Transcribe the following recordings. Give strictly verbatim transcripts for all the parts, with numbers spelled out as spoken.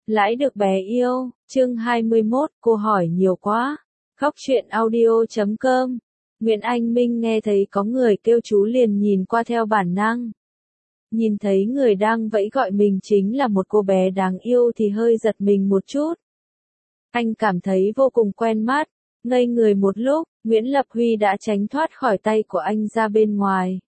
Lãi được bé yêu, chương hai mươi mốt, cô hỏi nhiều quá. Khóc chuyện audio chấm com. Nguyễn Anh Minh nghe thấy có người kêu chú liền nhìn qua theo bản năng. Nhìn thấy người đang vẫy gọi mình chính là một cô bé đáng yêu thì hơi giật mình một chút. Anh cảm thấy vô cùng quen mắt, ngây người một lúc, Nguyễn Lập Huy đã tránh thoát khỏi tay của anh ra bên ngoài.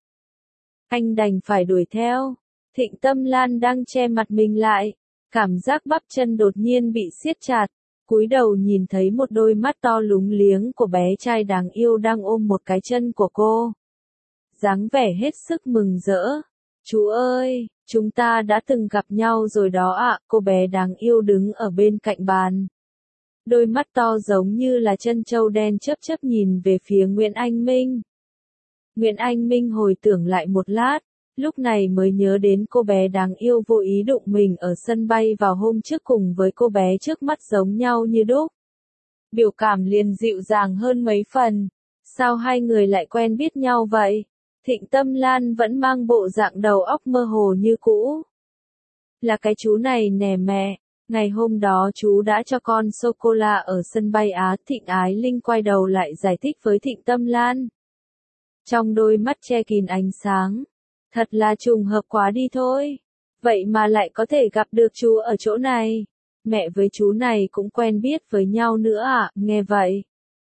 Anh đành phải đuổi theo. Thịnh Tâm Lan đang che mặt mình lại, cảm giác bắp chân đột nhiên bị siết chặt, cúi đầu nhìn thấy một đôi mắt to lúng liếng của bé trai đáng yêu đang ôm một cái chân của cô. Dáng vẻ hết sức mừng rỡ. Chú ơi, chúng ta đã từng gặp nhau rồi đó ạ, cô bé đáng yêu đứng ở bên cạnh bàn. Đôi mắt to giống như là chân trâu đen chớp chớp nhìn về phía Nguyễn Anh Minh. Nguyễn Anh Minh hồi tưởng lại một lát, lúc này mới nhớ đến cô bé đáng yêu vô ý đụng mình ở sân bay vào hôm trước cùng với cô bé trước mắt giống nhau như đúc. Biểu cảm liền dịu dàng hơn mấy phần. Sao hai người lại quen biết nhau vậy? Thịnh Tâm Lan vẫn mang bộ dạng đầu óc mơ hồ như cũ. Là cái chú này nè mẹ, ngày hôm đó chú đã cho con sô-cô-la ở sân bay Á. Thịnh Ái Linh quay đầu lại giải thích với Thịnh Tâm Lan. Trong đôi mắt che kín ánh sáng. Thật là trùng hợp quá đi thôi. Vậy mà lại có thể gặp được chú ở chỗ này. Mẹ với chú này cũng quen biết với nhau nữa à, nghe vậy.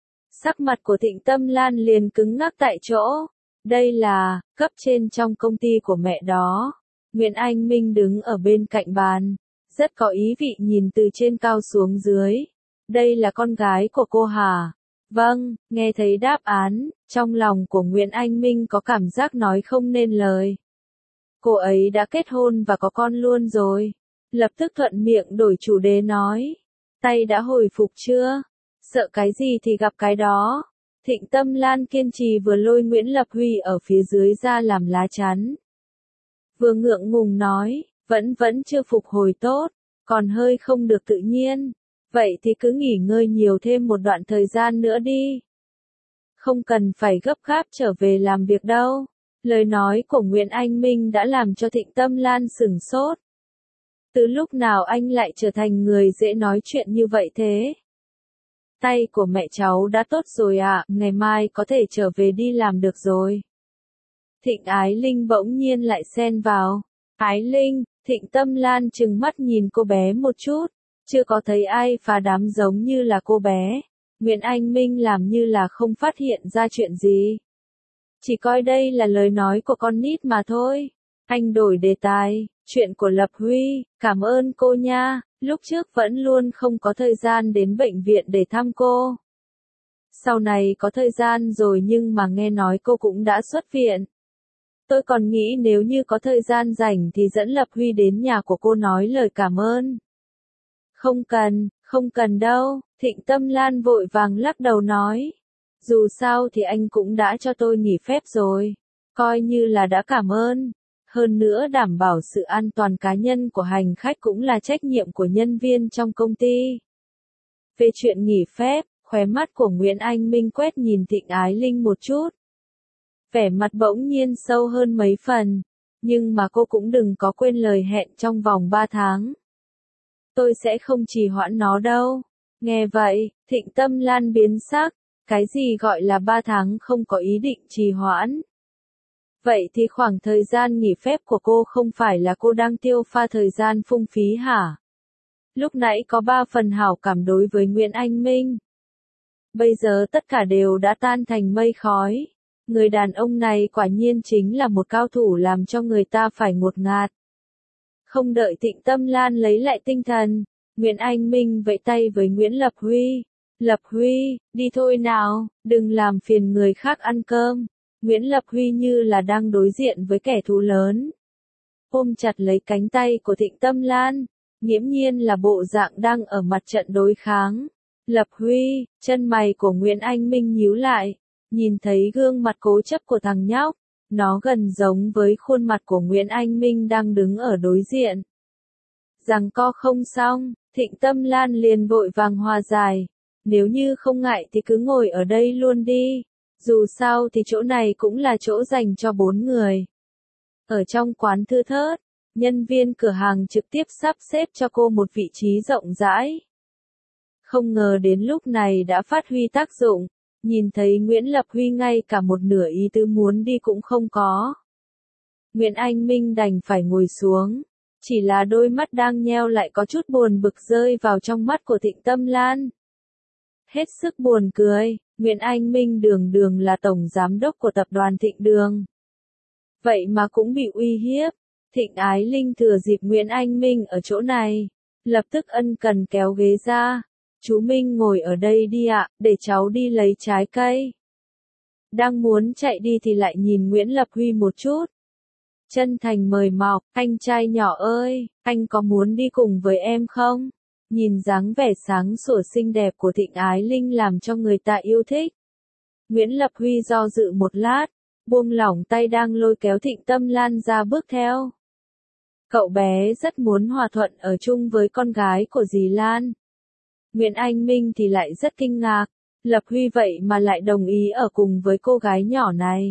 Sắc mặt của Thịnh Tâm Lan liền cứng ngắc tại chỗ. Đây là, cấp trên trong công ty của mẹ đó. Nguyễn Anh Minh đứng ở bên cạnh bàn. Rất có ý vị nhìn từ trên cao xuống dưới. Đây là con gái của cô hả? Vâng, nghe thấy đáp án, trong lòng của Nguyễn Anh Minh có cảm giác nói không nên lời. Cô ấy đã kết hôn và có con luôn rồi. Lập tức thuận miệng đổi chủ đề nói. Tay đã hồi phục chưa? Sợ cái gì thì gặp cái đó. Thịnh Tâm Lan kiên trì vừa lôi Nguyễn Lập Huy ở phía dưới ra làm lá chắn. Vừa ngượng ngùng nói, vẫn vẫn chưa phục hồi tốt, còn hơi không được tự nhiên. Vậy thì cứ nghỉ ngơi nhiều thêm một đoạn thời gian nữa đi. Không cần phải gấp gáp trở về làm việc đâu. Lời nói của Nguyễn Anh Minh đã làm cho Thịnh Tâm Lan sửng sốt. Từ lúc nào anh lại trở thành người dễ nói chuyện như vậy thế? Tay của mẹ cháu đã tốt rồi ạ, à, ngày mai có thể trở về đi làm được rồi. Thịnh Ái Linh bỗng nhiên lại xen vào. Ái Linh, Thịnh Tâm Lan trừng mắt nhìn cô bé một chút. Chưa có thấy ai phá đám giống như là cô bé. Nguyễn Anh Minh làm như là không phát hiện ra chuyện gì. Chỉ coi đây là lời nói của con nít mà thôi. Anh đổi đề tài, chuyện của Lập Huy, cảm ơn cô nha, lúc trước vẫn luôn không có thời gian đến bệnh viện để thăm cô. Sau này có thời gian rồi nhưng mà nghe nói cô cũng đã xuất viện. Tôi còn nghĩ nếu như có thời gian rảnh thì dẫn Lập Huy đến nhà của cô nói lời cảm ơn. Không cần, không cần đâu, Thịnh Tâm Lan vội vàng lắc đầu nói. Dù sao thì anh cũng đã cho tôi nghỉ phép rồi, coi như là đã cảm ơn. Hơn nữa đảm bảo sự an toàn cá nhân của hành khách cũng là trách nhiệm của nhân viên trong công ty. Về chuyện nghỉ phép, khóe mắt của Nguyễn Anh Minh quét nhìn Thịnh Ái Linh một chút. Vẻ mặt bỗng nhiên sâu hơn mấy phần, nhưng mà cô cũng đừng có quên lời hẹn trong vòng ba tháng. Tôi sẽ không trì hoãn nó đâu. Nghe vậy, Thịnh Tâm Lan biến sắc, cái gì gọi là ba tháng không có ý định trì hoãn. Vậy thì khoảng thời gian nghỉ phép của cô không phải là cô đang tiêu pha thời gian phung phí hả? Lúc nãy có ba phần hảo cảm đối với Nguyễn Anh Minh. Bây giờ tất cả đều đã tan thành mây khói. Người đàn ông này quả nhiên chính là một cao thủ làm cho người ta phải ngột ngạt. Không đợi Thịnh Tâm Lan lấy lại tinh thần, Nguyễn Anh Minh vẫy tay với Nguyễn Lập Huy. Lập Huy, đi thôi nào, đừng làm phiền người khác ăn cơm. Nguyễn Lập Huy như là đang đối diện với kẻ thù lớn. Ôm chặt lấy cánh tay của Thịnh Tâm Lan, nghiễm nhiên là bộ dạng đang ở mặt trận đối kháng. Lập Huy, chân mày của Nguyễn Anh Minh nhíu lại, nhìn thấy gương mặt cố chấp của thằng nhóc. Nó gần giống với khuôn mặt của Nguyễn Anh Minh đang đứng ở đối diện. Giằng co không xong, Thịnh Tâm Lan liền vội vàng hòa giải. Nếu như không ngại thì cứ ngồi ở đây luôn đi. Dù sao thì chỗ này cũng là chỗ dành cho bốn người. Ở trong quán thưa thớt, nhân viên cửa hàng trực tiếp sắp xếp cho cô một vị trí rộng rãi. Không ngờ đến lúc này đã phát huy tác dụng, nhìn thấy Nguyễn Lập Huy ngay cả một nửa ý tứ muốn đi cũng không có. Nguyễn Anh Minh đành phải ngồi xuống, chỉ là đôi mắt đang nheo lại có chút buồn bực rơi vào trong mắt của Thịnh Tâm Lan. Hết sức buồn cười, Nguyễn Anh Minh đường đường là tổng giám đốc của tập đoàn Thịnh Đường. Vậy mà cũng bị uy hiếp. Thịnh Ái Linh thừa dịp Nguyễn Anh Minh ở chỗ này, lập tức ân cần kéo ghế ra. Chú Minh ngồi ở đây đi ạ, để cháu đi lấy trái cây. Đang muốn chạy đi thì lại nhìn Nguyễn Lập Huy một chút. Chân thành mời mọc, anh trai nhỏ ơi, anh có muốn đi cùng với em không? Nhìn dáng vẻ sáng sủa xinh đẹp của Thịnh Ái Linh làm cho người ta yêu thích. Nguyễn Lập Huy do dự một lát, buông lỏng tay đang lôi kéo Thịnh Tâm Lan ra bước theo. Cậu bé rất muốn hòa thuận ở chung với con gái của dì Lan. Nguyễn Anh Minh thì lại rất kinh ngạc, Lập Huy vậy mà lại đồng ý ở cùng với cô gái nhỏ này.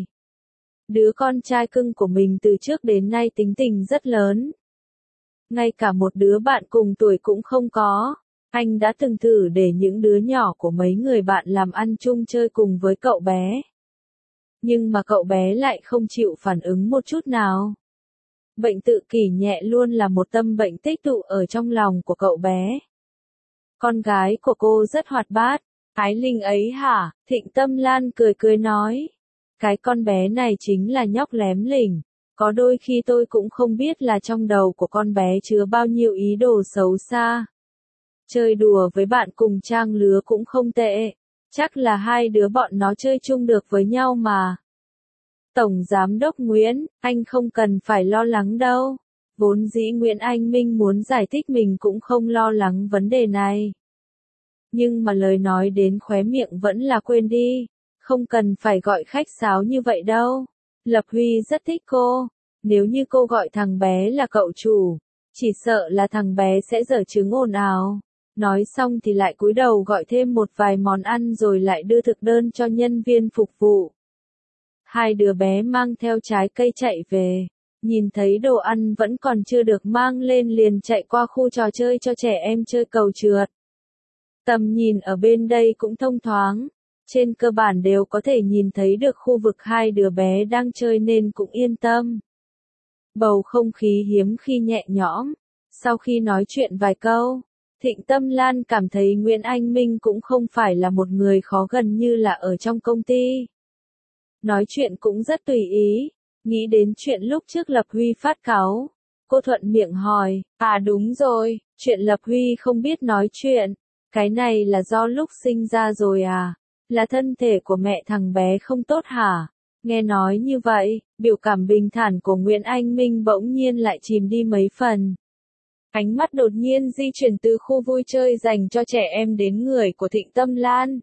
Đứa con trai cưng của mình từ trước đến nay tính tình rất lớn. Ngay cả một đứa bạn cùng tuổi cũng không có. Anh đã từng thử để những đứa nhỏ của mấy người bạn làm ăn chung chơi cùng với cậu bé. Nhưng mà cậu bé lại không chịu phản ứng một chút nào. Bệnh tự kỷ nhẹ luôn là một tâm bệnh tích tụ ở trong lòng của cậu bé. Con gái của cô rất hoạt bát. Ái Linh ấy hả? Thịnh Tâm Lan cười cười nói. Cái con bé này chính là nhóc lém lỉnh. Có đôi khi tôi cũng không biết là trong đầu của con bé chứa bao nhiêu ý đồ xấu xa. Chơi đùa với bạn cùng trang lứa cũng không tệ. Chắc là hai đứa bọn nó chơi chung được với nhau mà. Tổng Giám đốc Nguyễn, anh không cần phải lo lắng đâu. Vốn dĩ Nguyễn Anh Minh muốn giải thích mình cũng không lo lắng vấn đề này. Nhưng mà lời nói đến khóe miệng vẫn là quên đi. Không cần phải gọi khách sáo như vậy đâu. Lập Huy rất thích cô. Nếu như cô gọi thằng bé là cậu chủ, chỉ sợ là thằng bé sẽ giở trứng ồn ào. Nói xong thì lại cúi đầu gọi thêm một vài món ăn rồi lại đưa thực đơn cho nhân viên phục vụ. Hai đứa bé mang theo trái cây chạy về. Nhìn thấy đồ ăn vẫn còn chưa được mang lên liền chạy qua khu trò chơi cho trẻ em chơi cầu trượt. Tầm nhìn ở bên đây cũng thông thoáng. Trên cơ bản đều có thể nhìn thấy được khu vực hai đứa bé đang chơi nên cũng yên tâm. Bầu không khí hiếm khi nhẹ nhõm. Sau khi nói chuyện vài câu, Thịnh Tâm Lan cảm thấy Nguyễn Anh Minh cũng không phải là một người khó gần như là ở trong công ty. Nói chuyện cũng rất tùy ý. Nghĩ đến chuyện lúc trước Lập Huy phát cáu. Cô thuận miệng hỏi, à đúng rồi, chuyện Lập Huy không biết nói chuyện. Cái này là do lúc sinh ra rồi à? Là thân thể của mẹ thằng bé không tốt hả? Nghe nói như vậy, biểu cảm bình thản của Nguyễn Anh Minh bỗng nhiên lại chìm đi mấy phần. Ánh mắt đột nhiên di chuyển từ khu vui chơi dành cho trẻ em đến người của Thịnh Tâm Lan.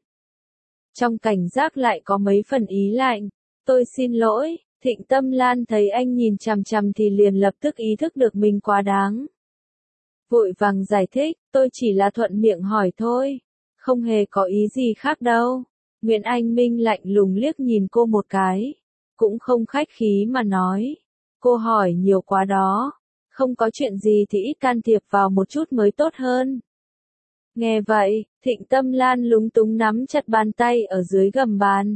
Trong cảnh giác lại có mấy phần ý lạnh. Tôi xin lỗi, Thịnh Tâm Lan thấy anh nhìn chằm chằm thì liền lập tức ý thức được mình quá đáng. Vội vàng giải thích, tôi chỉ là thuận miệng hỏi thôi. Không hề có ý gì khác đâu. Nguyễn Anh Minh lạnh lùng liếc nhìn cô một cái. Cũng không khách khí mà nói. Cô hỏi nhiều quá đó. Không có chuyện gì thì ít can thiệp vào một chút mới tốt hơn. Nghe vậy, Thịnh Tâm Lan lúng túng nắm chặt bàn tay ở dưới gầm bàn.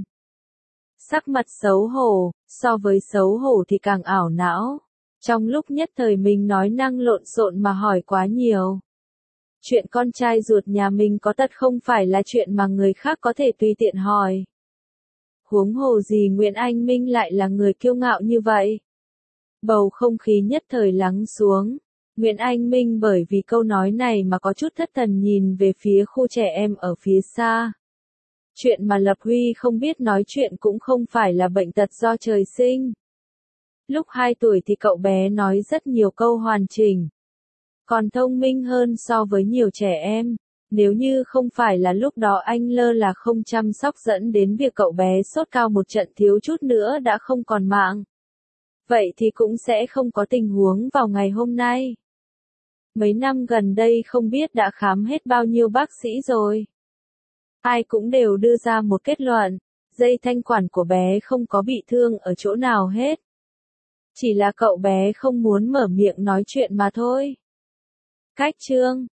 Sắc mặt xấu hổ, so với xấu hổ thì càng ảo não. Trong lúc nhất thời mình nói năng lộn xộn mà hỏi quá nhiều. Chuyện con trai ruột nhà mình có tật không phải là chuyện mà người khác có thể tùy tiện hỏi. Huống hồ gì Nguyễn Anh Minh lại là người kiêu ngạo như vậy. Bầu không khí nhất thời lắng xuống. Nguyễn Anh Minh bởi vì câu nói này mà có chút thất thần nhìn về phía khu trẻ em ở phía xa. Chuyện mà Lập Huy không biết nói chuyện cũng không phải là bệnh tật do trời sinh. Lúc hai tuổi thì cậu bé nói rất nhiều câu hoàn chỉnh. Còn thông minh hơn so với nhiều trẻ em. Nếu như không phải là lúc đó anh lơ là không chăm sóc dẫn đến việc cậu bé sốt cao một trận thiếu chút nữa đã không còn mạng. Vậy thì cũng sẽ không có tình huống vào ngày hôm nay. Mấy năm gần đây không biết đã khám hết bao nhiêu bác sĩ rồi. Ai cũng đều đưa ra một kết luận, dây thanh quản của bé không có bị thương ở chỗ nào hết. Chỉ là cậu bé không muốn mở miệng nói chuyện mà thôi. Cách chương